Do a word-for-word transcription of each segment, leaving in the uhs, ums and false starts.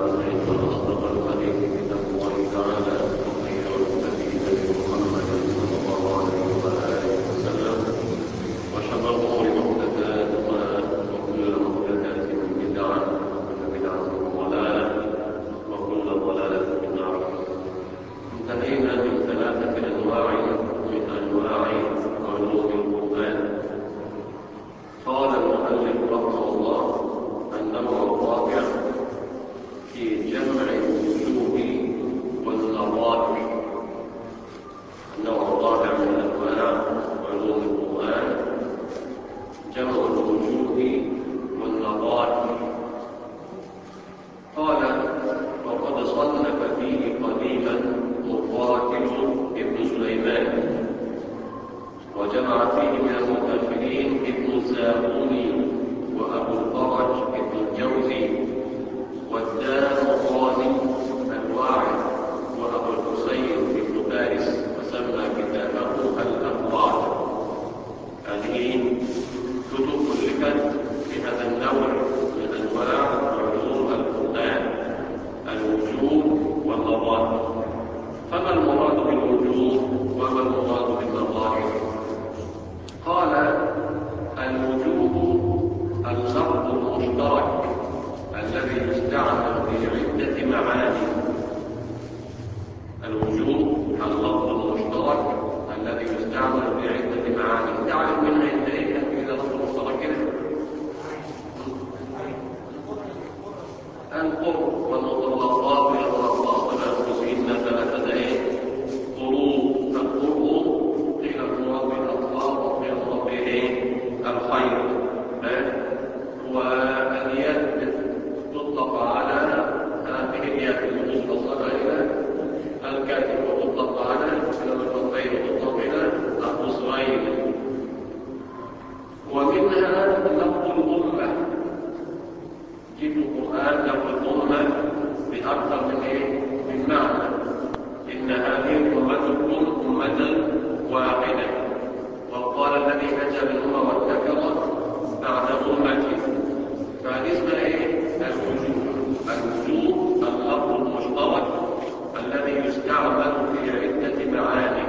فإن أصدق الحديث كتاب الله تعالى وخير الهدي هدي محمد صلى الله عليه وآله وسلم وشر الأمور محدثاتها وكل محدثات بدعة وكل بدعة ضلالة وكل ضلالة في النار. انتهينا من ثلاثة أنواع من أنواع علوم القرآن. قال المؤلف رحمه الله: النوع الرابع في جمع الوجوه والنظائر. النوع الرابع من أنواع علوم القرآن جمع الوجوه والنظائر. قال: وقد صنف فيه قديما مقاتل ابن سليمان، وجمع فيه من المتأخرين ابن الزاغوني وأبو الفرج ابن الجوزي والدار الرازي الواعظ وأبو الحسين ابن فارس، وسمى كتابه الأفراد. هذه كتب ألفت في هذا النوع من أنواع علوم القرآن، الوجوه والنظائر. فما المراد بالوجوه وما المراد بالنظائر؟ قال: الوجوه اللفظ المشترك الذي يستعمل في عدة معاني. الوجوه اللفظ المشترك الذي يستعمل في عدة معاني. تعرف منها انت ايه كان في لفظ مشترك كده؟ القرب والمطلقات والمطلقات بانفسهن ثلاثة ايه؟ قروء. القرب قيل المراد بالاطفال وقيل المراد بايه؟ الخير. واليد تطلق على هذه اليد المستصغرة إلى الكاتب، وتطلق على الكفين، وتطلق إلى الأصغرين. ومنها لفظ الأمة. جيب القرآن لفظ الأمة بأكثر من إيه؟ من معنى. إن هذه أمتكم أمة واحدة، وقال الذي نجا منهما وادكر بعد أمتي. فهذه اسمها ايه؟ الوجوه. الوجوه اللفظ المشترك الذي يستعمل في عدة معاني.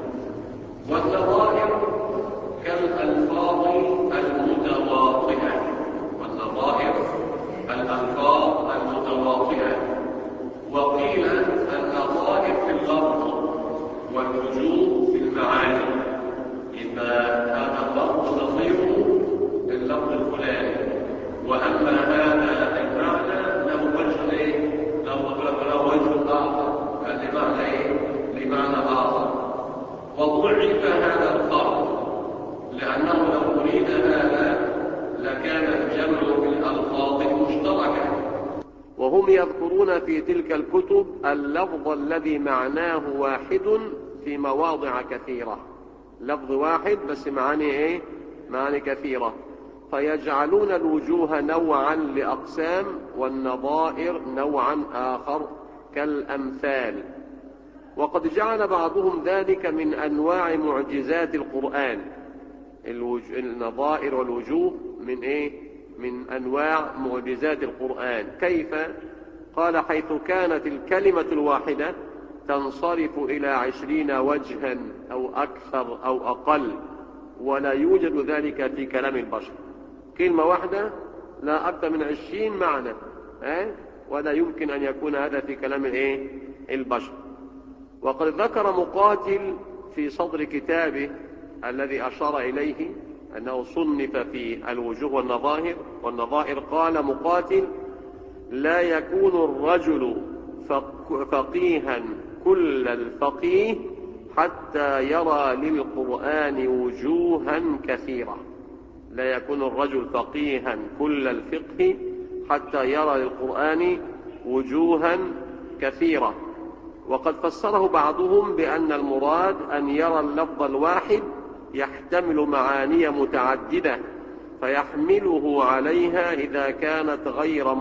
والنظائر كالألفاظ المتواطئة. والنظائر الألفاظ المتواطئة. وقيل النظائر في اللفظ والوجوه في المعاني. إذا هذا اللفظ نظيره اللفظ الفلاني، وأما هذا المعنى له وجه ايه؟ له وجه آخر، لمعنى ايه؟ لمعنى آخر. وضعف هذا الفرق، لأنه لو أريد هذا لكان الجمع بالألفاظ المشتركة. وهم يذكرون في تلك الكتب اللفظ الذي معناه واحد في مواضع كثيرة. لفظ واحد بس معاني ايه؟ معاني كثيرة. فيجعلون الوجوه نوعا لأقسام، والنظائر نوعا آخر كالأمثال. وقد جعل بعضهم ذلك من أنواع معجزات القرآن. النظائر والوجوه من إيه؟ من أنواع معجزات القرآن. كيف؟ قال: حيث كانت الكلمة الواحدة تنصرف إلى عشرين وجها أو أكثر أو أقل، ولا يوجد ذلك في كلام البشر. كلمة واحدة لا أكثر من عشرين معنى، أه؟ ولا يمكن أن يكون هذا في كلام الإيه؟ البشر. وقد ذكر مقاتل في صدر كتابه الذي أشار إليه أنه صنف في الوجوه والنظائر والنظائر قال مقاتل: لا يكون الرجل فقيها كل الفقيه حتى يرى للقرآن وجوها كثيرة. لا يكون الرجل فقيها كل الفقه حتى يرى للقرآن وجوها كثيرة. وقد فسره بعضهم بأن المراد أن يرى اللفظ الواحد يحتمل معاني متعددة فيحمله عليها إذا كانت غير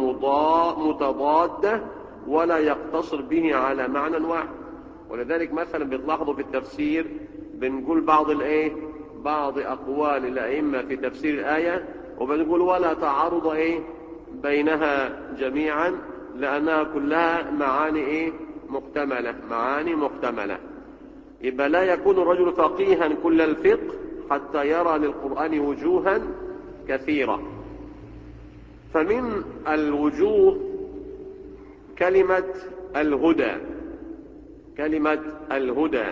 متضادة، ولا يقتصر به على معنى واحد. ولذلك مثلا بتلاحظوا في التفسير بنقول بعض الايه بعض اقوال الائمه في تفسير الايه، وبنقول ولا تعارض ايه بينها جميعا، لأنها كلها معاني إيه؟ محتملة، معاني محتملة. يبقى لا يكون الرجل فقيها كل الفقه حتى يرى للقرآن وجوها كثيرة. فمن الوجوه كلمة الهدى. كلمة الهدى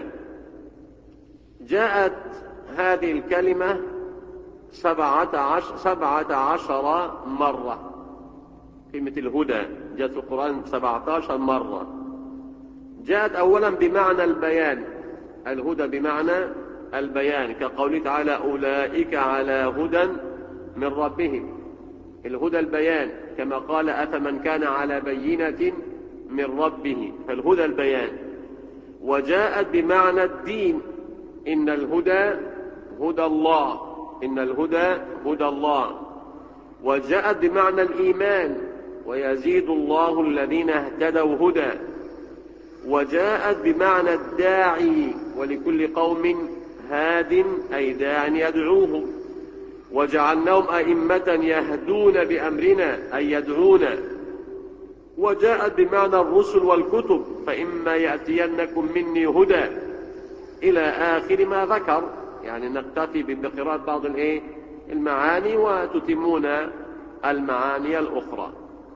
جاءت هذه الكلمة سبعة عشر, سبعة عشر مرة. كلمة الهدى جاءت في القرآن سبعة عشر مرة. جاءت أولا بمعنى البيان، الهدى بمعنى البيان، كقوله تعالى أولئك على هدى من ربهم. الهدى البيان، كما قال أفمن كان على بينة من ربه، فالهدى البيان. وجاءت بمعنى الدين، إن الهدى هدى الله، إن الهدى هدى الله. وجاءت بمعنى الإيمان، ويزيد الله الذين اهتدوا هدى. وجاءت بمعنى الداعي، ولكل قوم هاد أي داع يدعوهم. وجعلناهم أئمة يهدون بأمرنا أي يدعون. وجاءت بمعنى الرسل والكتب، فإما يأتينكم مني هدى إلى آخر ما ذكر. يعني نكتفي بقراءة بعض المعاني وتتمون المعاني الأخرى.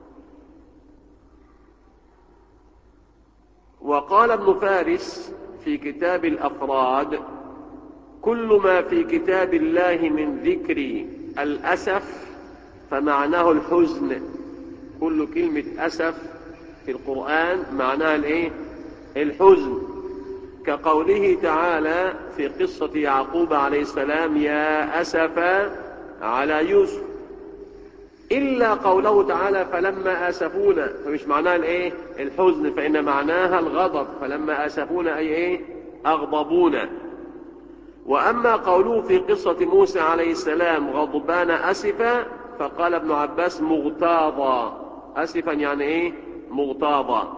وقال ابن فارس في كتاب الأفراد كل ما في كتاب الله من ذكر الأسف فمعناه الحزن. كل كلمة أسف في القرآن معناها الايه؟ الحزن، كقوله تعالى في قصة يعقوب عليه السلام يا أسف على يوسف، إلا قوله تعالى فلما آسفونا، فمش معناها الايه؟ الحزن، فإن معناها الغضب، فلما آسفونا أي ايه؟ أغضبونا. وأما قوله في قصة موسى عليه السلام غضبان أسفا، فقال ابن عباس مغتاظا. أسفا يعني ايه؟ مغتاظا.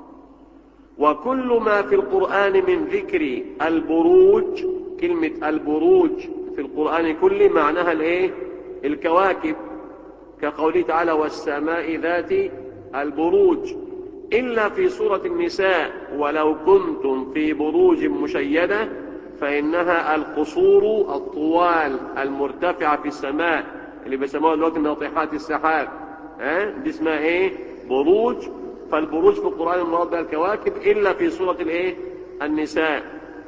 وكل ما في القرآن من ذكر البروج، كلمة البروج في القرآن كله معناها الايه؟ الكواكب، كقوله تعالى والسماء ذات البروج، إلا في سورة النساء ولو كنتم في بروج مشيدة، فإنها القصور الطوال المرتفعة في السماء اللي بيسموها دلوقتي ناطحات السحاب، ها دي اسمها ايه؟ بروج. فالبروج في القرآن المراد بها الكواكب، إلا في سورة الايه؟ النساء.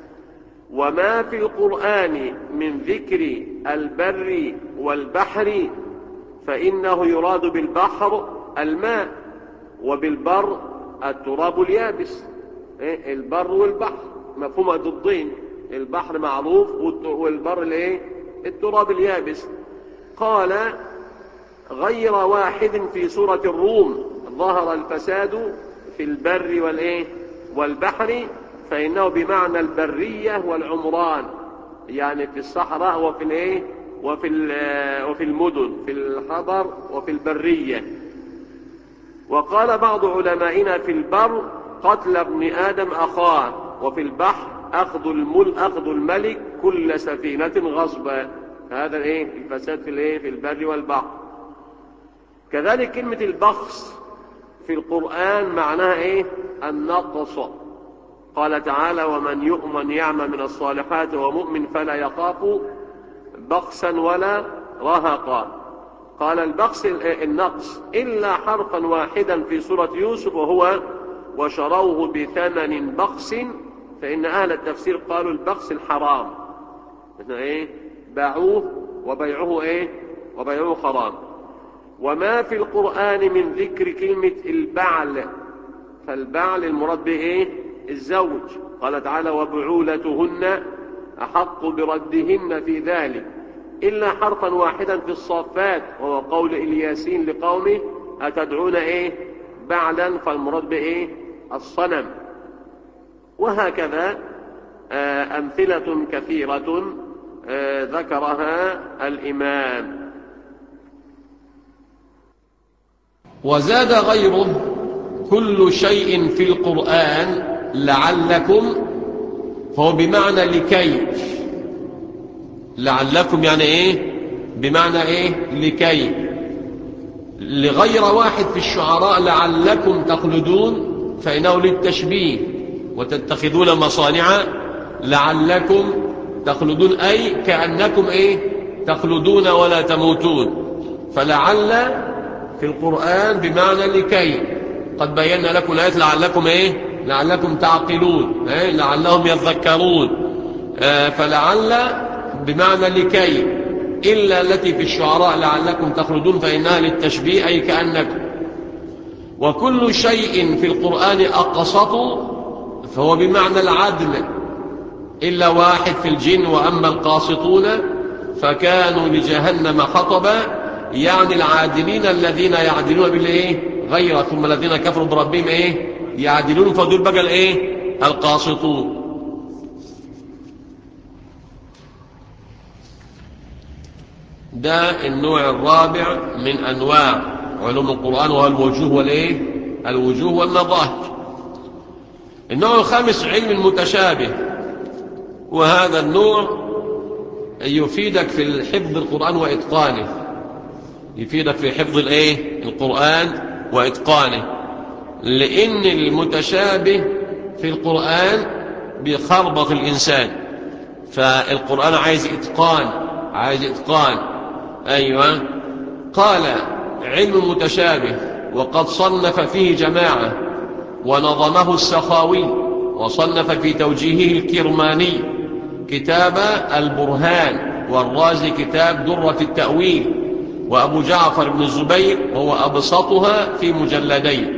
وما في القرآن من ذكر البر والبحر فإنه يراد بالبحر الماء، وبالبر التراب اليابس. إيه؟ البر والبحر مفهوم ضدين، البحر معروف والبر الايه؟ التراب اليابس. قال غير واحد في سورة الروم ظهر الفساد في البر والايه؟ والبحر، فإنه بمعنى البرية والعمران، يعني في الصحراء وفي الايه؟ وفي وفي المدن، في الحضر وفي البرية. وقال بعض علمائنا في البر قتل ابن آدم أخاه، وفي البحر أخذ المل أخذ الملك كل سفينة غصبا. هذا الايه؟ الفساد في الايه؟ في البر والبحر. كذلك كلمة البخس في القرآن معناها ايه؟ النقص. قال تعالى ومن يؤمن يعمل من الصالحات ومؤمن فلا يخاف بخسا ولا رهقا. قال البخس النقص، إلا حرفا واحدا في سورة يوسف وهو وشروه بثمن بخس، فإن أهل التفسير قالوا البخس الحرام، إيه؟ باعوه وبيعوه ايه؟ وبيعوه حرام. وما في القرآن من ذكر كلمة البعل، فالبعل المراد به ايه؟ الزوج. قال تعالى وبعولتهن أحق بردهن في ذلك، إلا حرفا واحدا في الصافات وهو قول الياسين لقومه أتدعون ايه؟ بعلا، فالمراد به ايه؟ الصنم. وهكذا آه أمثلة كثيرة آه ذكرها الإمام. وزاد غيره كل شيء في القرآن لعلكم، فهو بمعنى لكي. لعلكم يعني ايه؟ بمعنى ايه؟ لكي. لغير واحد في الشعراء لعلكم تخلدون فإنه للتشبيه، وتتخذون مصانع لعلكم تخلدون أي كأنكم إيه تخلدون ولا تموتون. فلعل في القرآن بمعنى لكي، قد بينا لكم الآيات لعلكم إيه لعلكم تعقلون، إيه؟ لعلهم يذكرون. آه فلعل بمعنى لكي، إلا التي في الشعراء لعلكم تخلدون فإنها للتشبيه أي كأنكم. وكل شيء في القرآن أقسط فهو بمعنى العدل إلا واحد في الجن، وأما القاسطون فكانوا لجهنم حطبا، يعني العادلين الذين يعدلون بالإيه غير، ثم الذين كفروا بربهم إيه يعدلون، فدول بقى الإيه القاسطون. ده النوع الرابع من أنواع علوم القرآن، وهو الوجوه والإيه الوجوه والمظاهر. النوع الخامس علم المتشابه، وهذا النوع يفيدك في حفظ القرآن وإتقانه، يفيدك في حفظ الإيه القرآن وإتقانه، لأن المتشابه في القرآن بيخربط الإنسان، فالقرآن عايز إتقان، عايز إتقان. أيوة. قال علم المتشابه وقد صنف فيه جماعة، ونظمه السخاوي، وصنف في توجيهه الكرماني كتاب البرهان، والرازي كتاب درة التأويل، وأبو جعفر بن الزبير وهو أبسطها في مجلدين.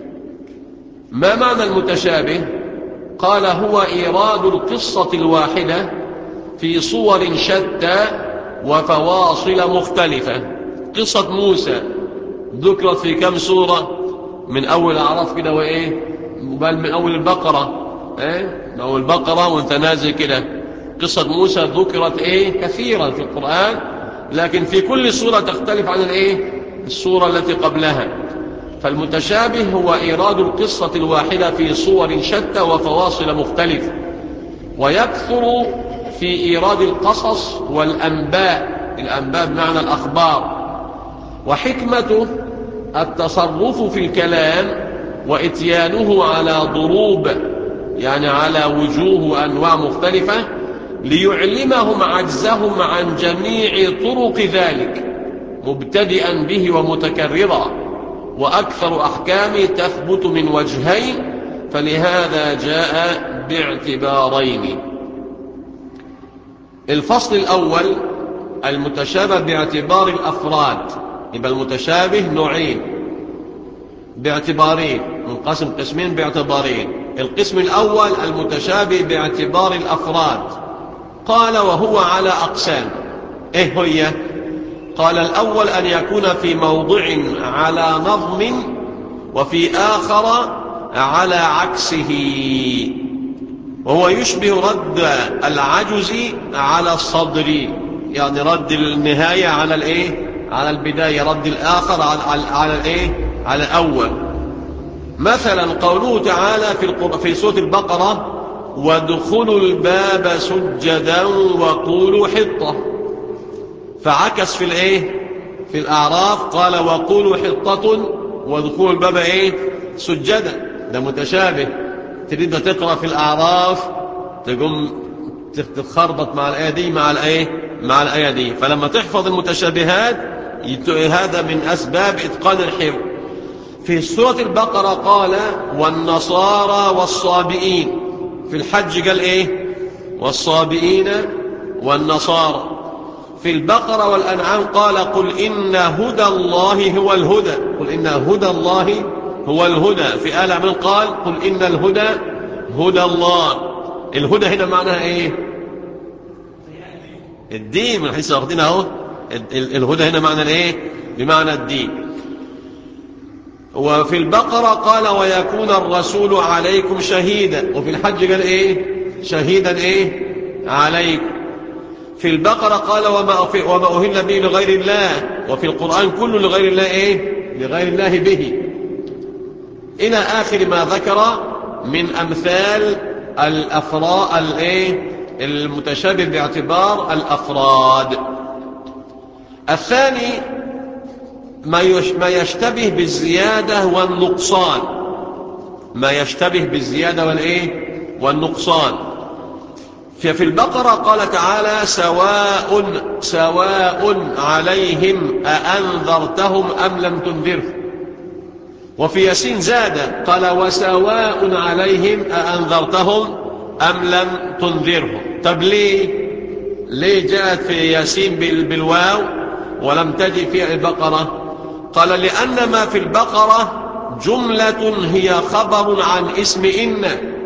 ما معنى المتشابه؟ قال هو إيراد القصة الواحدة في صور شتى وفواصل مختلفة. قصة موسى ذكرت في كم سورة؟ من أول أعراف كده وإيه، بل من أول البقرة، إيه؟ من أول البقرة وانت نازل كده. قصة موسى ذكرت إيه كثيرا في القرآن، لكن في كل سورة تختلف عن الإيه السورة التي قبلها. فالمتشابه هو إيراد القصة الواحدة في صور شتى وفواصل مختلفة، ويكثر في إيراد القصص والأنباء، الأنباء بمعنى الأخبار. وحكمته التصرف في الكلام وإتيانه على ضروب، يعني على وجوه وأنواع مختلفة، ليعلمهم عجزهم عن جميع طرق ذلك مبتدئا به ومتكررا، وأكثر أحكامه تثبت من وجهين، فلهذا جاء باعتبارين. الفصل الأول المتشابه باعتبار الأفراد، يبقى المتشابه نوعين باعتبارين، منقسم قسمين باعتبارين. القسم الأول المتشابه باعتبار الأفراد، قال وهو على أقسام. إيه هي؟ قال الأول أن يكون في موضع على نظم، وفي آخر على عكسه، وهو يشبه رد العجز على الصدر، يعني رد النهاية على الإيه على البداية، رد الآخر على على الإيه على الأول. مثلا قوله تعالى في في سورة البقرة وادخلوا الباب سجدا وقولوا حطة، فعكس في الإيه في الأعراف قال وقولوا حطة وادخلوا الباب إيه سجدا. ده متشابه، تريد تقرأ في الأعراف تقوم تتخربط مع الآية دي مع الآية مع الآية دي. فلما تحفظ المتشابهات هذا من أسباب إتقان الحفظ. في سورة البقرة قال والنصارى والصابئين، في الحج قال إيه والصابئين والنصارى. في البقرة والأنعام قال قل إن هدى الله هو الهدى، قل إن هدى الله هو الهدى. في آل عمران قال قل إن الهدى هدى الله. الهدى هنا معناها إيه الدين، من حيث أخذنا اهو الهدى هنا معنى الإيه بمعنى الدين. وفي البقرة قال ويكون الرسول عليكم شهيدا، وفي الحج قال إيه شهيدا إيه عليكم. في البقرة قال وما, وما أهل به لغير الله، وفي القرآن كله لغير الله إيه لغير الله به، إلى آخر ما ذكر من أمثال الأفراد الإيه المتشابه باعتبار الأفراد. الثاني ما يشتبه بالزيادة والنقصان، ما يشتبه بالزيادة والإيه والنقصان. ففي البقرة قال تعالى سواء سواء عليهم أأنذرتهم أم لم تنذرهم. وفي ياسين زاد قال وسواء عليهم أأنذرتهم أم لم تنذرهم. طب ليه ليه جاءت في ياسين بالواو ولم تجي في البقرة؟ قال لأن ما في البقرة جملة هي خبر عن اسم إن.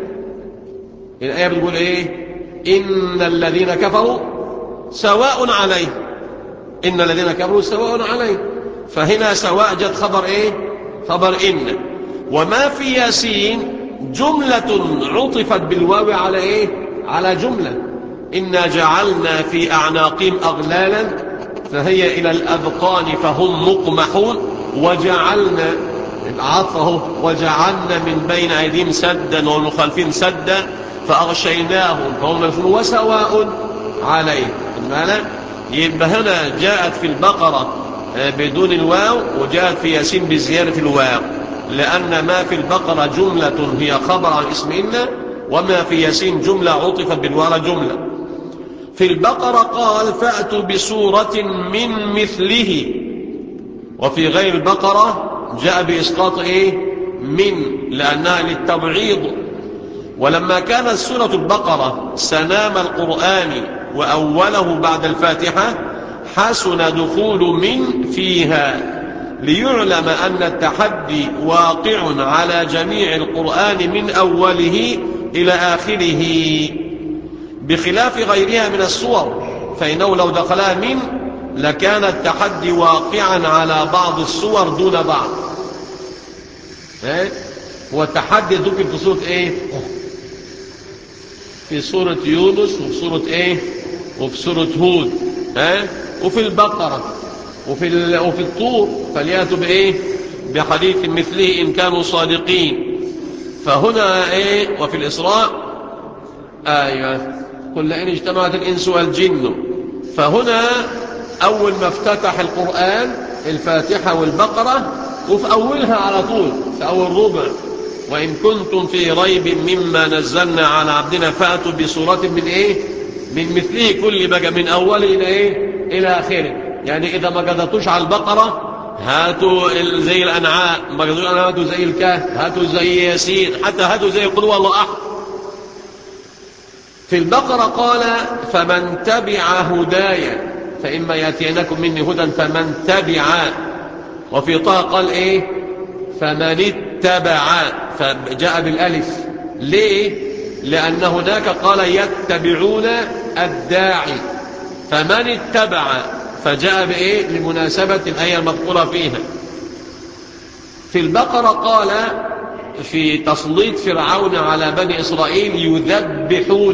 الآية بتقول إيه؟ إن الذين كفروا سواء عليهم، إن الذين كفروا سواء عليهم. فهنا سواء جت خبر إيه؟ خبر إن. وما في ياسين جملة عطفت بالواو على إيه؟ على جملة. إنا جعلنا في أعناقهم أغلالا فهي إلى الأذقان فهم مقمحون وجعلنا العطفه وجعلنا من بين أيديهم سدا ومن خلفهم سدا فأغشيناهم فهم مفهوم وسواء عليهم. يبقى هنا جاءت في البقرة بدون الواو وجاءت في ياسين بزيادة الواو، لأن ما في البقرة جملة هي خبر عن اسم إن، وما في ياسين جملة عطفت بالواو جملة. في البقرة قال فأتوا بسورة من مثله، وفي غير البقرة جاء بإسقاط إيه؟ من، لأنها للتبعيض. ولما كانت سورة البقرة سنام القرآن وأوله بعد الفاتحة حسن دخول من فيها ليعلم أن التحدي واقع على جميع القرآن من أوله إلى آخره، بخلاف غيرها من السور فإنه لو دخلها من لكان التحدي واقعا على بعض السور دون بعض. هو التحدي ذكر في سورة ايه؟ في سورة يونس وفي سورة ايه؟ وفي سورة هود، ها؟ وفي البقرة وفي وفي الطور فليأتوا بايه؟ بحديث مثله إن كانوا صادقين. فهنا ايه؟ وفي الإسراء ايوه قل لئن اجتمعت الإنس والجن. فهنا أول ما افتتح القرآن الفاتحة والبقرة وفي أولها على طول في أول ربع وإن كنتم في ريب مما نزلنا على عبدنا فأتوا بسورة من إيه؟ من مثله كل بقى من أول إلى إيه؟ إلى آخره. يعني إذا ما قدرتوش على البقرة هاتوا زي الأنعام، ما قدرتوش هاتوا زي الكهف، هاتوا زي ياسين، حتى هاتوا زي قل هو الله أحد. في البقرة قال فمن تبع هدايا فإما يأتينكم مني هدى فمن تبع. وفي طه قال إيه؟ فمن اتبع، فجاء بالألف. ليه؟ لأن هناك قال يتبعون الداعي، فمن اتبع فجاء بإيه؟ لمناسبة الآية المذكورة فيها. في البقرة قال في تسليط فرعون على بني إسرائيل يذبحون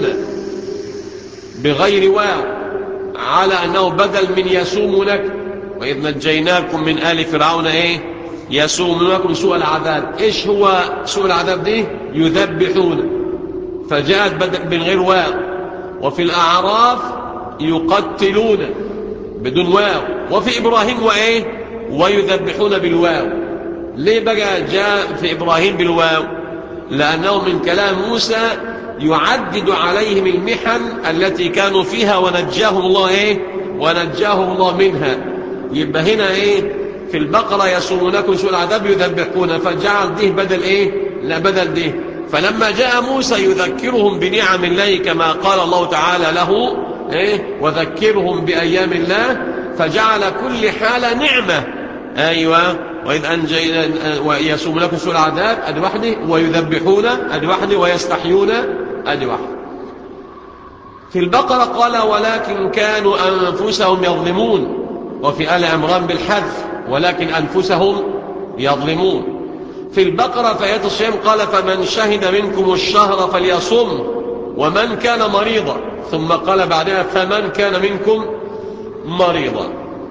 بغير واو على أنه بدل من يسومونك وإذ نجيناكم من آل فرعون إيه؟ يسومونكم سوء العذاب. إيش هو سوء العذاب دي؟ يذبحون، فجاءت بدل من غير واو. وفي الأعراف يقتلون بدون واو. وفي إبراهيم وإيه؟ ويذبحون بالواو. ليه بقى جاء في إبراهيم بالواو؟ لأنه من كلام موسى يعدد عليهم المحن التي كانوا فيها ونجاهم الله إيه؟ ونجاهم الله منها. يبقى هنا إيه؟ في البقرة يسومونكم سوء العذاب يذبحون، فجعل ده بدل إيه؟ لا بدل ده. فلما جاء موسى يذكرهم بنعم الله كما قال الله تعالى له إيه؟ وذكرهم بأيام الله، فجعل كل حالة نعمة. أيوة وإذ أنجينا ويسومونكم سوء العذاب أدي واحدة، ويذبحون أدي واحدة، ويستحيون أدي واحدة. في البقرة قال ولكن كانوا أنفسهم يظلمون. وفي آل عمران بالحذف ولكن أنفسهم يظلمون. في البقرة في آيات الصيام قال فمن شهد منكم الشهر فليصم ومن كان مريضا، ثم قال بعدها فمن كان منكم مريضا.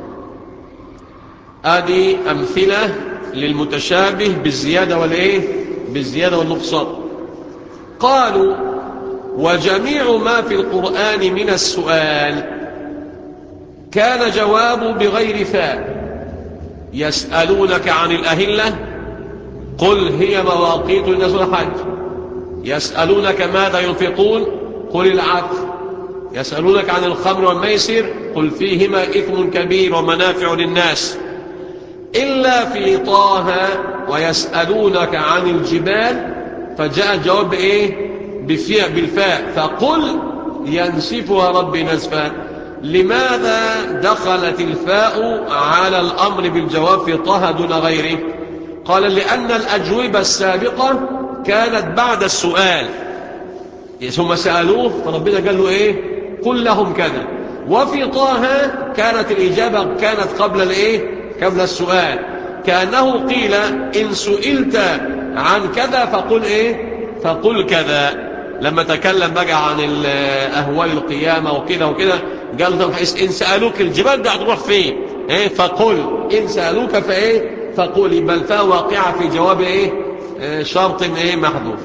هذه أمثلة للمتشابه بالزيادة والإيه؟ بالزيادة والنقصان. قالوا وجميع ما في القرآن من السؤال كان جواب بغير فاء. يسألونك عن الأهلة قل هي مواقيت للناس والحج. يسألونك ماذا ينفقون قل العفو. يسألونك عن الخمر والميسر قل فيهما إثم كبير ومنافع للناس. إلا في طه ويسألونك عن الجبال فجاء الجواب إيه؟ بالفاء فقل ينسفها ربي نسفا. لماذا دخلت الفاء على الأمر بالجواب في طه دون غيره؟ قال لأن الأجوبة السابقة كانت بعد السؤال، ثم سألوه فربنا قال له إيه؟ قل لهم كذا. وفي طه كانت الإجابة كانت قبل الإيه؟ قبل السؤال، كأنه قيل إن سئلت عن كذا فقل إيه؟ فقل كذا. لما تكلم بقى عن أهوال القيامة وكذا وكذا قال لهم إن سألوك الجبال ده هتروح فين؟ إيه؟ فقل. إن سألوك فإيه؟ فقل. بل فاء واقعة في جواب إيه؟ شرط إيه؟ محذوف.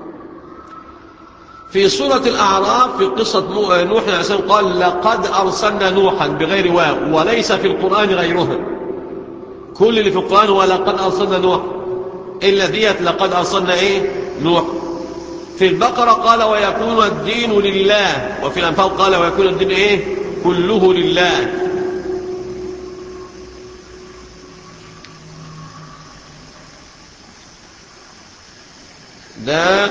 في سورة الأعراف في قصة نوح عليه السلام قال لقد أرسلنا نوحا بغير واو وليس في القرآن غيرها. كل اللي في القرآن هو لقد أرسلنا نوح، إلا ديت لقد أرسلنا إيه؟ نوح. في البقرة قال ويكون الدين لله، وفي الأنفال قال ويكون الدين إيه؟ كله لله. ده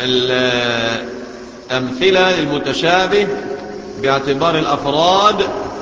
الأمثلة للمتشابه باعتبار الأفراد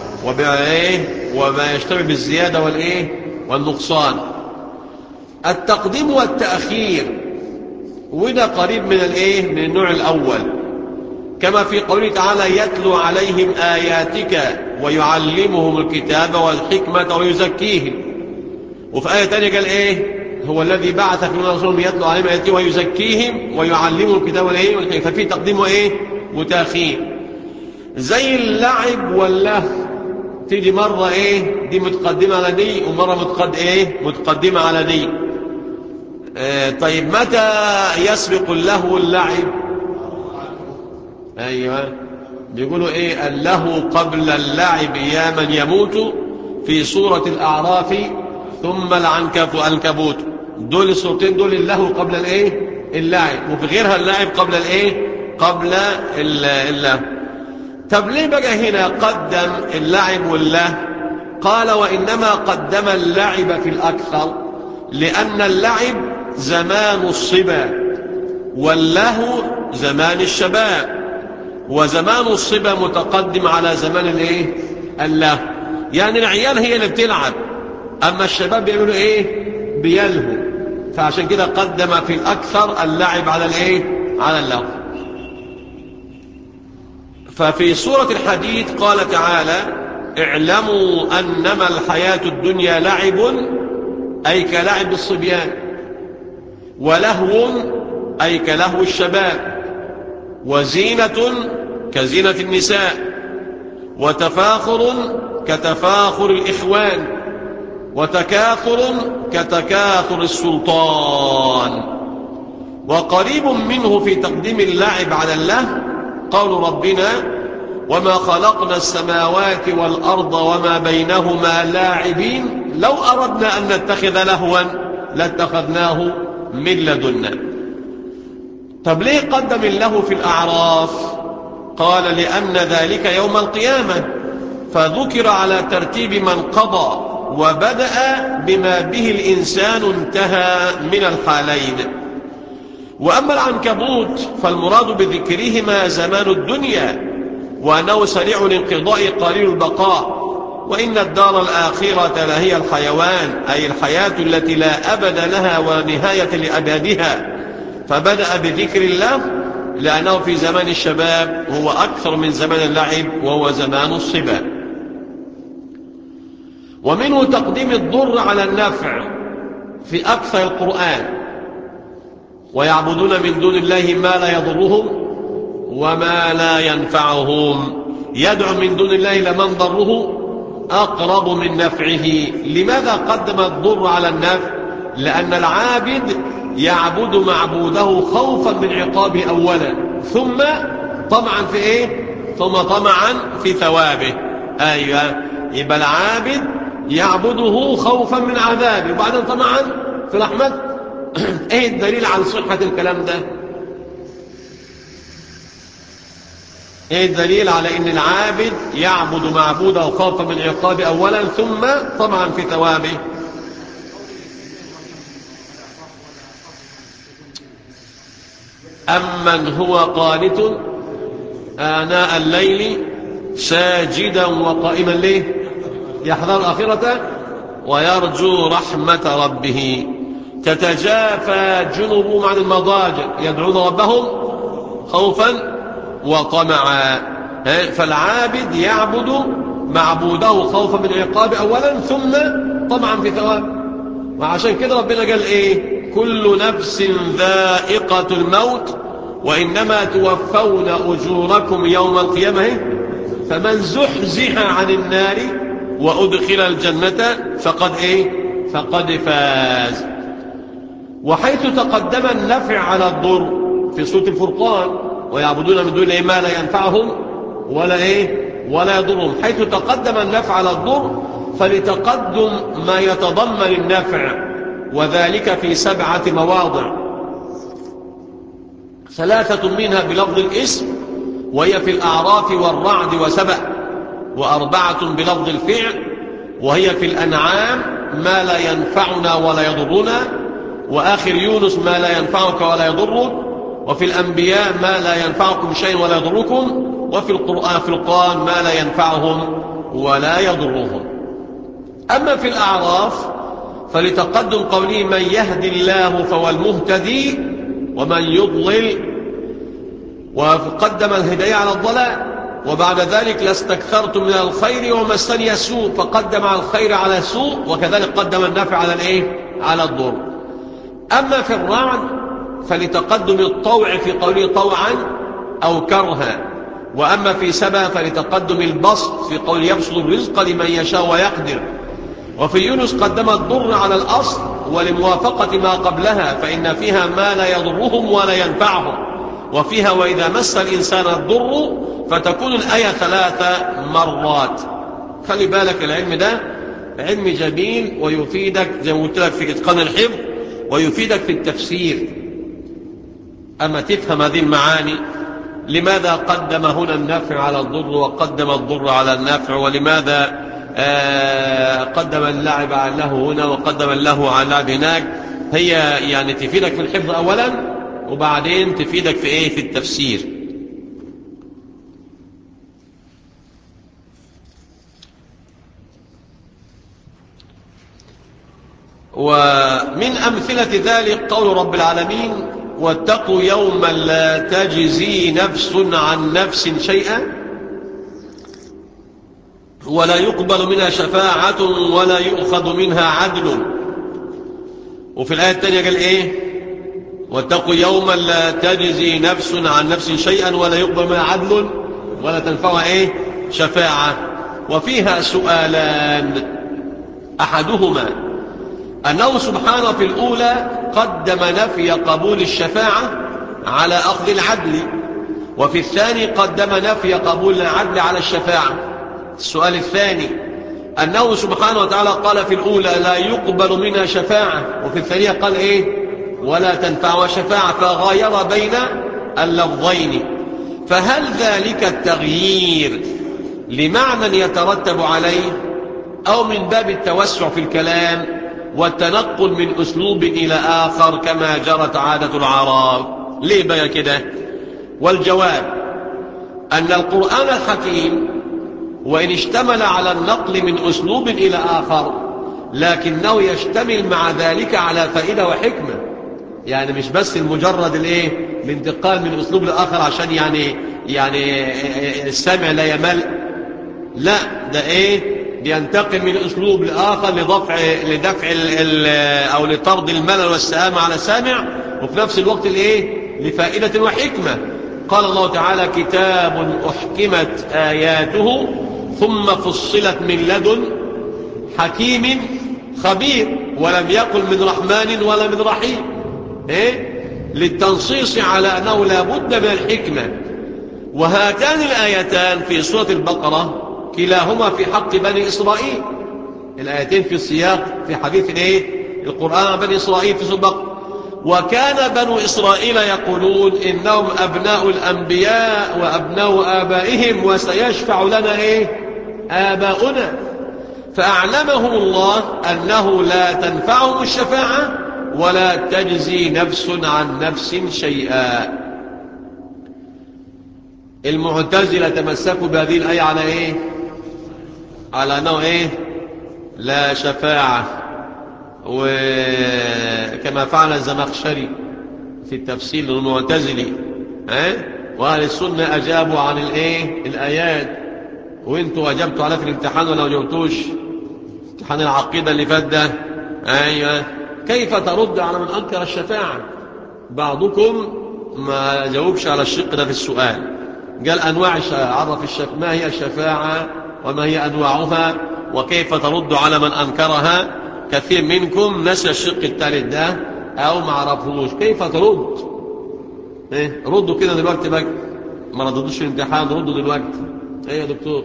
وما يشتبه بالزيادة والإيه؟ والنقصان. التقديم والتأخير وده قريب من الإيه؟ من النوع الأول، كما في قوله تعالى يتلو عليهم آياتك ويعلمهم الكتاب والحكمة ويزكيهم. وفي آية تانية قال إيه؟ هو الذي بعث في رسوله يتلو عليهم آياته ويزكيهم ويعلمهم الكتاب والحكمة. ففي تقديم وإيه؟ وتأخير. زي اللعب واللهو تيجي مرة إيه؟ دي متقدمة على دي ومرة متقد إيه؟ متقدمة على دي. آه طيب متى يسبق اللهو اللعب؟ أيوة بيقولوا إيه؟ اللهو قبل اللعب يا من يموت في سورة الأعراف ثم العنكبوت. دول الصورتين دول اللهو قبل الإيه؟ اللعب، وفي غيرها اللعب قبل الإيه؟ قبل اللهو. طب ليه بقى هنا قدم اللعب واللهو؟ قال وإنما قدم اللعب في الأكثر لأن اللعب زمان الصبا واللهو زمان الشباب، وزمان الصبا متقدم على زمان الايه؟ اللهو. يعني العيال هي اللي بتلعب أما الشباب بيعملوا إيه؟ بيلهوا. فعشان كده قدم في الأكثر اللعب على الإيه؟ على اللهو. ففي سورة الحديد قال تعالى اعلموا أنما الحياة الدنيا لعب أي كلعب الصبيان، ولهو أي كلهو الشباب، وزينة كزينة النساء، وتفاخر كتفاخر الإخوان، وتكاثر كتكاثر السلطان. وقريب منه في تقديم اللعب على اللهو قول ربنا وما خلقنا السماوات والأرض وما بينهما لاعبين لو أردنا أن نتخذ لهوا لاتخذناه من لدنا. طب ليه قدم اللهو في الأعراف؟ قال لأن ذلك يوم القيامة، فذكر على ترتيب من قضى وبدأ بما به الإنسان انتهى من الحالين. وأما العنكبوت فالمراد بذكرهما زمان الدنيا وأنه سريع الانقضاء قليل البقاء، وإن الدار الآخرة لهي الحيوان أي الحياة التي لا أبد لها ونهاية لأبدها. فبدأ بذكر الله لأنه في زمان الشباب هو أكثر من زمان اللعب وهو زمان الصبا. ومنه تقديم الضر على النفع في أكثر القرآن ويعبدون من دون الله ما لا يضرهم وما لا ينفعهم. يدعو من دون الله لمن ضره أقرب من نفعه. لماذا قدم الضر على النفع؟ لأن العابد يعبد معبوده خوفا من عقابه أولا ثم طمعا في إيه؟ ثم طمعا في ثوابه. أيوة، يبقى العابد يعبده خوفا من عذابه وبعدين طمعا في رحمته. ايه الدليل على صحة الكلام ده؟ ايه الدليل على ان العابد يعبد معبوده خوفا من عقابه اولا ثم طمعا في ثوابه؟ أمن هو قانت آناء الليل ساجدا وقائما ليه يحذر الآخرة ويرجو رحمة ربه تتجافى جنوبهم عن المضاجع يدعون ربهم خوفا وطمعا. فالعابد يعبد معبوده خوفا من عقاب أولا ثم طمعا في ثواب. وعشان كده ربنا قال ايه؟ كل نفس ذائقة الموت وإنما توفون أجوركم يوم القيامة فمن زحزح عن النار وأدخل الجنة فقد ايه؟ فقد فاز. وحيث تقدم النفع على الضر في سورة الفرقان ويعبدون من دون الله ما لا ينفعهم ولا ايه ولا يضرهم، حيث تقدم النفع على الضر فلتقدم ما يتضمن النفع وذلك في سبعة مواضع، ثلاثة منها بلفظ الاسم وهي في الأعراف والرعد وسبأ، وأربعة بلفظ الفعل وهي في الأنعام ما لا ينفعنا ولا يضرنا، وآخر يونس ما لا ينفعك ولا يضرك، وفي الأنبياء ما لا ينفعكم شيء ولا يضركم، وفي القرآن في القرآن ما لا ينفعهم ولا يضرهم. أما في الأعراف فلتقدم قوله من يهدي الله فهو المهتدي ومن يضلل، وقدم الهداية على الضلال، وبعد ذلك لاستكثرت من الخير ومسني السوء فقدم على الخير على السوء، وكذلك قدم النفع على الايه على الضر. أما في الرعد فلتقدم الطوع في قوله طوعا أو كرها، وأما في سبأ فلتقدم البسط في قول يبسط الرزق لمن يشاء ويقدر، وفي يونس قدم الضر على الأصل ولموافقة ما قبلها فإن فيها ما لا يضرهم ولا ينفعهم، وفيها وإذا مس الإنسان الضر فتكون الآية ثلاث مرات. خلي بالك العلم ده علم جميل ويفيدك زي ما قلت لك في إتقان الحفظ ويفيدك في التفسير. أما تفهم هذه المعاني، لماذا قدم هنا النفع على الضر وقدم الضر على النفع، ولماذا آه قدم اللعب له هنا وقدم له على اللعب هناك، هي يعني تفيدك في الحفظ أولا وبعدين تفيدك في إيه في التفسير. ومن أمثلة ذلك قول رب العالمين واتقوا يوما لا تجزي نفس عن نفس شيئا ولا يقبل منها شفاعة ولا يؤخذ منها عدل. وفي الآية الثانية قال إيه؟ واتقوا يوما لا تجزي نفس عن نفس شيئا ولا يقبل منها عدل ولا تنفع إيه؟ شفاعة. وفيها سؤالان، أحدهما أنه سبحانه في الأولى قدم نفي قبول الشفاعة على أخذ العدل، وفي الثاني قدم نفي قبول العدل على الشفاعة. السؤال الثاني أنه سبحانه وتعالى قال في الأولى لا يقبل منها شفاعة، وفي الثانية قال إيه؟ ولا تنفع شفاعة، فغاير بين اللفظين. فهل ذلك التغيير لمعنى يترتب عليه أو من باب التوسع في الكلام والتنقل من أسلوب إلى آخر كما جرت عادة العرب؟ ليه بقى كده؟ والجواب أن القرآن الحكيم وإن اشتمل على النقل من أسلوب إلى آخر لكنه يشتمل مع ذلك على فائدة وحكمة. يعني مش بس المجرد الايه الانتقال من أسلوب لآخر عشان يعني يعني السامع لا يمل، لا ده ايه بينتقل من أسلوب لآخر لدفع لدفع ال أو لطرد الملل والسآمة على السامع، وفي نفس الوقت الايه لفائدة وحكمة. قال الله تعالى كتاب أحكمت آياته ثم فصلت من لدن حكيم خبير، ولم يقل من رحمن ولا من رحيم، إيه؟ للتنصيص على أنه لا بد من الحكمة. وهاتان الآيتان في سورة البقرة كلاهما في حق بني إسرائيل، الآيتين في السياق في حديث الايه القرآن عن بني إسرائيل في سورة البقرة. وكان بنو إسرائيل يقولون إنهم أبناء الأنبياء وأبناء آبائهم وسيشفع لنا إيه آباؤنا، فأعلمهم الله أنه لا تنفعهم الشفاعة ولا تجزي نفس عن نفس شيئا. المعتزلة تمسكوا بهذه الآية على إيه؟ على أنه إيه؟ لا شفاعة، وكما فعل الزمخشري في التفسير للمعتزلي، ها؟ وأهل السنة أجابوا عن الإيه؟ الآيات، وانتوا أجبتوا على في الامتحان ولا أجبتوش؟ امتحان العقيدة اللي فات ده، أيوة. كيف ترد على من أنكر الشفاعة؟ بعضكم ما جاوبش على الشق ده في السؤال، قال أنواع عرف الشفاعة، ما هي الشفاعة وما هي أنواعها وكيف ترد على من أنكرها. كثير منكم نسى الشق الثالث ده أو ما عرفوش. كيف ترد؟ إيه؟ ردوا كده دلوقتي بقى، ما رددوش في الامتحان، ردوا دلوقتي. ايه يا دكتور؟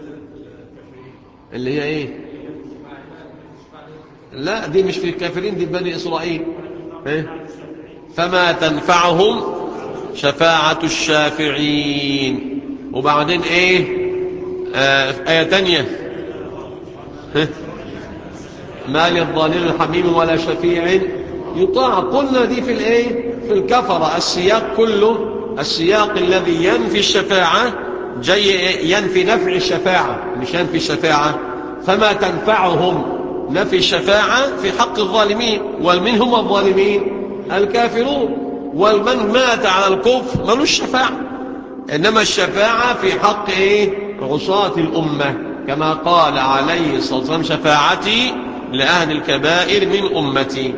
اللي هي ايه؟ لا دي مش في الكافرين، دي بني إسرائيل. إيه؟ فما تنفعهم شفاعة الشافعين. وبعدين ايه آه آية تانية، إيه؟ ما للظالمين حميم ولا شفيع يطاع. قلنا دي في الايه في الكفرة. السياق كله، السياق الذي ينفي الشفاعة جاي ينفي نفع الشفاعة، مش ينفي الشفاعة. فما تنفعهم نفي الشفاعة في حق الظالمين، والمن هم الظالمين الكافرون، والمن مات على الكفر ملوش شفاعة. إنما الشفاعة في حق إيه؟ عصاة الأمة، كما قال عليه الصلاة والسلام شفاعتي لأهل الكبائر من أمتي.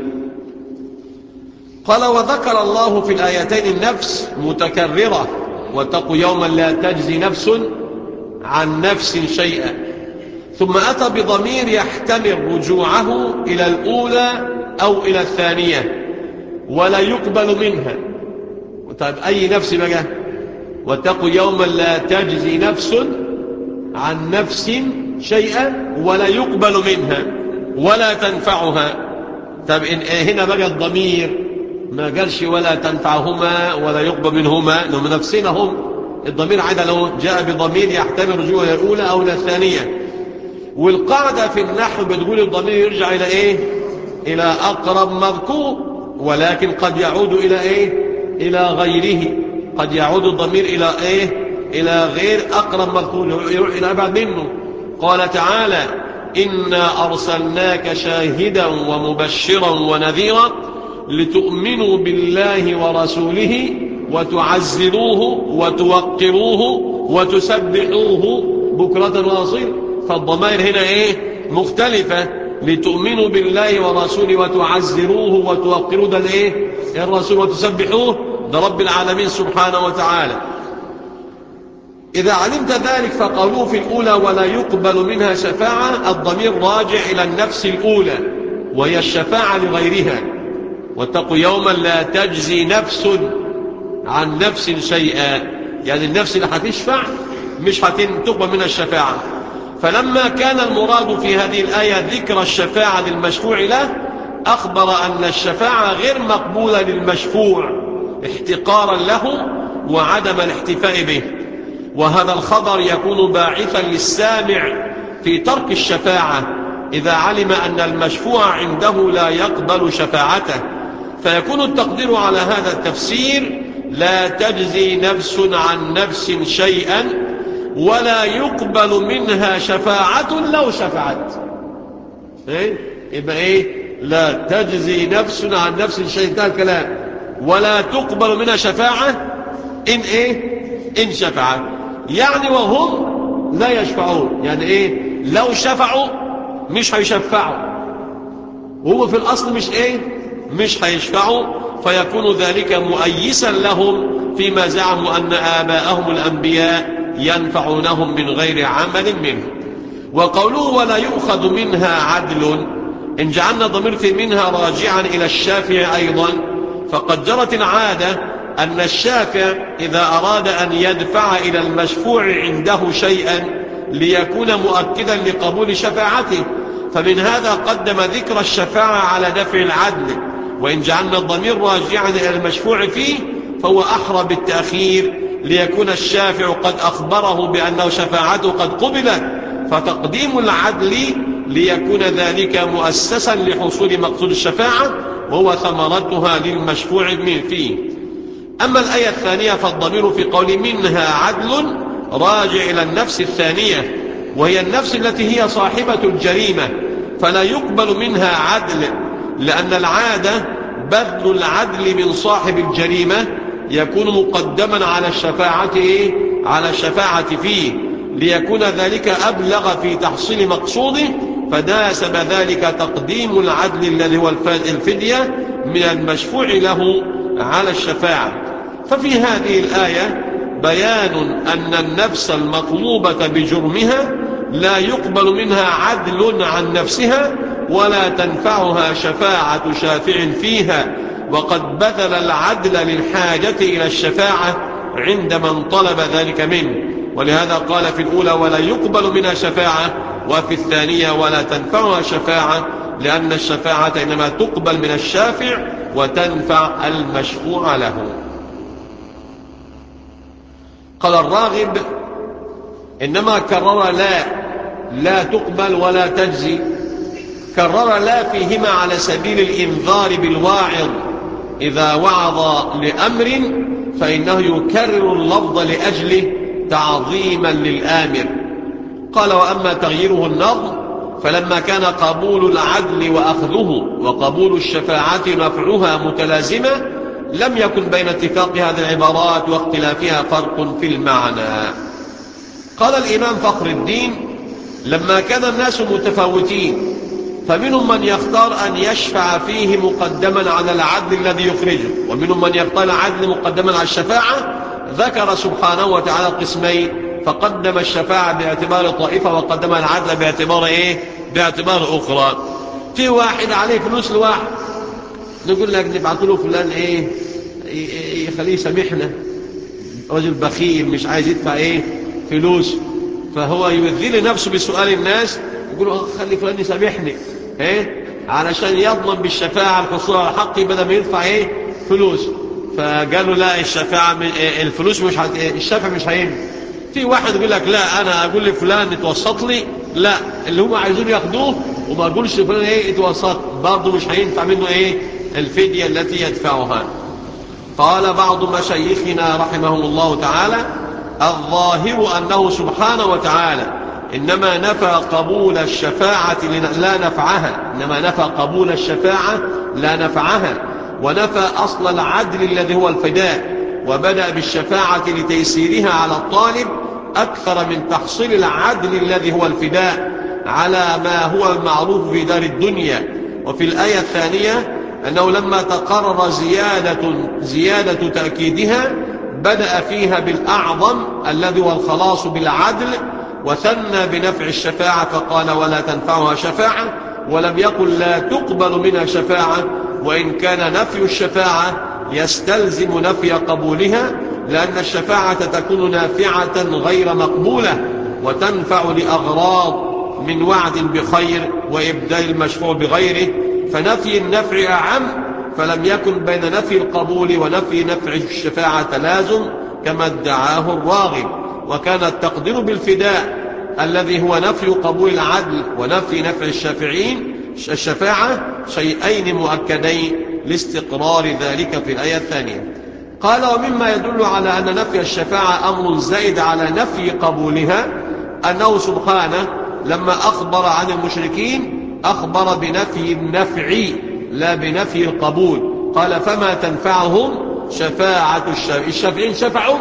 قال وذكر الله في الآيتين النفس متكررة، واتقوا يوما لا تجزي نفس عن نفس شيئا، ثم أتى بضمير يحتمل رجوعه إلى الأولى أو إلى الثانية ولا يقبل منها. طيب أي نفس بقى؟ واتقوا يوما لا تجزي نفس عن نفس شيئا ولا يقبل منها ولا تنفعها. طب هنا بقى الضمير ما قالش ولا تنفعهما ولا يقبل منهما، لهم نفسنا هم. الضمير عاد له جاء بضمير يحتمل رجوع إلى الأولى أو إلى الثانية. والقاعدة في النحو بتقول الضمير يرجع إلى إيه؟ إلى أقرب مذكور، ولكن قد يعود إلى إيه؟ إلى غيره. قد يعود الضمير إلى إيه؟ إلى غير أقرب مذكور، يروح إلى أبعد منه. قال تعالى إنا أرسلناك شاهدا ومبشرا ونذيرا لتؤمنوا بالله ورسوله وتعزروه وتوقروه وتسبحوه بكرة وأصيلا. فالضمائر هنا إيه؟ مختلفة. لتؤمنوا بالله ورسوله وتعزروه وتوقروه ده الإيه؟ الرسول، وتسبحوه ده رب العالمين سبحانه وتعالى. إذا علمت ذلك فقالوا في الأولى ولا يقبل منها شفاعة، الضمير راجع إلى النفس الأولى وهي الشفاعة لغيرها. واتقوا يوما لا تجزي نفس عن نفس شيئا، يعني النفس اللي هتشفع مش هتقبل منها الشفاعة. فلما كان المراد في هذه الآية ذكر الشفاعة للمشفوع له، أخبر أن الشفاعة غير مقبولة للمشفوع احتقارا له وعدم الاحتفاء به. وهذا الخبر يكون باعثا للسامع في ترك الشفاعة إذا علم أن المشفوع عنده لا يقبل شفاعته. فيكون التقدير على هذا التفسير لا تجزي نفس عن نفس شيئا ولا يقبل منها شفاعة لو شفعت. إيه؟ يبقى إيه؟ لا تجزي نفس عن نفس شيئا، انتهى الكلام. ولا تقبل منها شفاعة إن إيه؟ إن شفعت، يعني وهم لا يشفعون. يعني إيه؟ لو شفعوا مش هيشفعوا، وهو في الأصل مش إيه؟ مش هيشفعوا. فيكون ذلك مؤيسا لهم فيما زعموا أن آباءهم الأنبياء ينفعونهم من غير عمل منه. وقوله ولا يؤخذ منها عدل، إن جعلنا ضمير في منها راجعا إلى الشافع أيضا، فقد جرت العادة أن الشافع إذا أراد أن يدفع إلى المشفوع عنده شيئا ليكون مؤكدا لقبول شفاعته، فمن هذا قدم ذكر الشفاعة على نفع العدل، وإن جعلنا الضمير راجعا إلى المشفوع فيه فهو أحرى بالتأخير ليكون الشافع قد أخبره بأنه شفاعته قد قبلت، فتقديم العدل ليكون ذلك مؤسسا لحصول مقصود الشفاعة وهو ثمرتها للمشفوع فيه. أما الآية الثانية فالضمير في قول منها عدل راجع إلى النفس الثانية، وهي النفس التي هي صاحبة الجريمة، فلا يقبل منها عدل، لأن العادة بذل العدل من صاحب الجريمة يكون مقدما على الشفاعة على الشفاعة فيه ليكون ذلك أبلغ في تحصيل مقصوده، فناسب ذلك تقديم العدل الذي هو الفدية من المشفوع له على الشفاعة. ففي هذه الآية بيان أن النفس المطلوبة بجرمها لا يقبل منها عدل عن نفسها ولا تنفعها شفاعة شافع فيها، وقد بذل العدل للحاجة إلى الشفاعة عند من طلب ذلك منه، ولهذا قال في الأولى ولا يقبل منها شفاعة، وفي الثانية ولا تنفعها شفاعة، لأن الشفاعة إنما تقبل من الشافع وتنفع المشفوع له. قال الراغب إنما كرر لا لا تقبل ولا تجزي، كرر لا فيهما على سبيل الإنذار بالواعظ إذا وعظ لأمر فإنه يكرر اللفظ لأجله تعظيما للآمر. قال وأما تغييره النظم فلما كان قبول العدل وأخذه وقبول الشفاعة نفعها متلازمة لم يكن بين اتفاق هذه العبارات واختلافها فرق في المعنى. قال الإمام فخر الدين لما كان الناس متفاوتين فمنهم من يختار أن يشفع فيه مقدما على العدل الذي يخرجه، ومنهم من يختار العدل مقدما على الشفاعة، ذكر سبحانه وتعالى قسمين، فقدم الشفاعة باعتبار طائفة وقدم العدل باعتبار إيه؟ باعتبار أخرى. في واحد عليه فلوس لواحد نقول لك نبعث له فلان إيه يخليه يسامحنا، رجل بخيل مش عايز يدفع إيه فلوس، فهو يذل نفسه بسؤال الناس يقول خلي فلان يسامحني ايه علشان يضمن بالشفاعة الحصول على حقي بدل ما يدفع ايه فلوس. فقالوا لا الشفاعة الفلوس مش هت... الشفاعة مش هينفع. في واحد يقول لك لا انا اقول لفلان اتوسط لي، لا اللي هم عايزين ياخدوه وما اقولش لفلان ايه اتوسط، برضه مش هينفع منه ايه الفدية التي يدفعها. قال بعض مشايخنا رحمهم الله تعالى الظاهر أنه سبحانه وتعالى إنما نفى قبول الشفاعة لا نفعها، إنما نفى قبول الشفاعة لا نفعها، ونفى أصل العدل الذي هو الفداء، وبدأ بالشفاعة لتيسيرها على الطالب أكثر من تحصيل العدل الذي هو الفداء على ما هو المعروف في دار الدنيا. وفي الآية الثانية أنه لما تقرر زيادة, زيادة تأكيدها بدأ فيها بالأعظم الذي هو الخلاص بالعدل، وثنى بنفع الشفاعة فقال ولا تنفعها شفاعة، ولم يقل لا تقبل منها شفاعة، وإن كان نفي الشفاعة يستلزم نفي قبولها، لأن الشفاعة تكون نافعة غير مقبولة وتنفع لأغراض من وعد بخير وإبدال المشفوع بغيره، فنفي النفع أعم، فلم يكن بين نفي القبول ونفي نفع الشفاعة تلازم كما ادعاه الراغب. وكان التقدير بالفداء الذي هو نفي قبول العدل ونفي نفع الشافعين الشفاعة شيئين مؤكدين لاستقرار ذلك في الآية الثانية. قال ومما يدل على أن نفي الشفاعة أمر زائد على نفي قبولها أنه سبحانه لما أخبر عن المشركين أخبر بنفي النفع لا بنفي القبول، قال فما تنفعهم شفاعة الشافعين، الشافعين شفعوا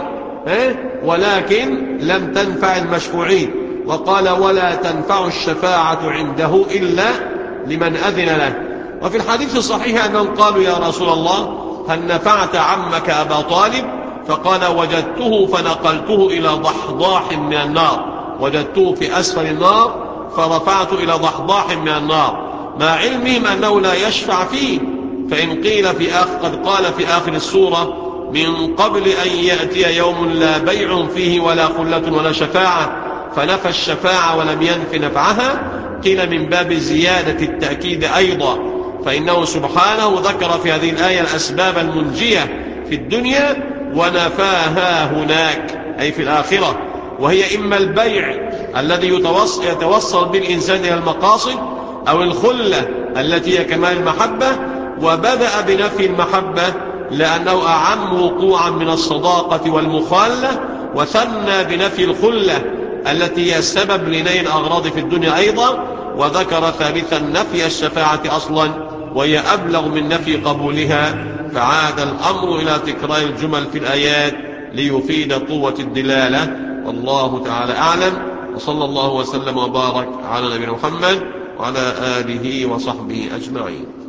ولكن لم تنفع المشفوعين، وقال ولا تنفع الشفاعة عنده إلا لمن أذن له. وفي الحديث الصحيح أنهم قالوا يا رسول الله هل نفعت عمك أبا طالب؟ فقال وجدته فنقلته إلى ضحضاح من النار، وجدته في أسفل النار فرفعت إلى ضحضاح من النار، مع علمهم أنه لا يشفع فيه. فإن قيل في آخر قد قال في آخر السورة من قبل أن يأتي يوم لا بيع فيه ولا خلة ولا شفاعة، فنفى الشفاعة ولم ينف نفعها، قيل من باب زيادة التأكيد أيضا، فإنه سبحانه ذكر في هذه الآية الأسباب المنجية في الدنيا ونفاها هناك أي في الآخرة، وهي إما البيع الذي يتوصل بالإنسان إلى المقاصد، أو الخلة التي هي كمال المحبة، وبدأ بنفي المحبة لأنه أعم وقوعا من الصداقة والمخالة، وثنى بنفي الخلة التي هي السبب لنيل أغراض في الدنيا أيضا، وذكر ثالثا نفي الشفاعة أصلا وهي أبلغ من نفي قبولها، فعاد الأمر إلى تكرار الجمل في الآيات ليفيد قوة الدلالة. والله تعالى أعلم، وصلى الله وسلم وبارك على نبينا محمد وعلى آله وصحبه أجمعين.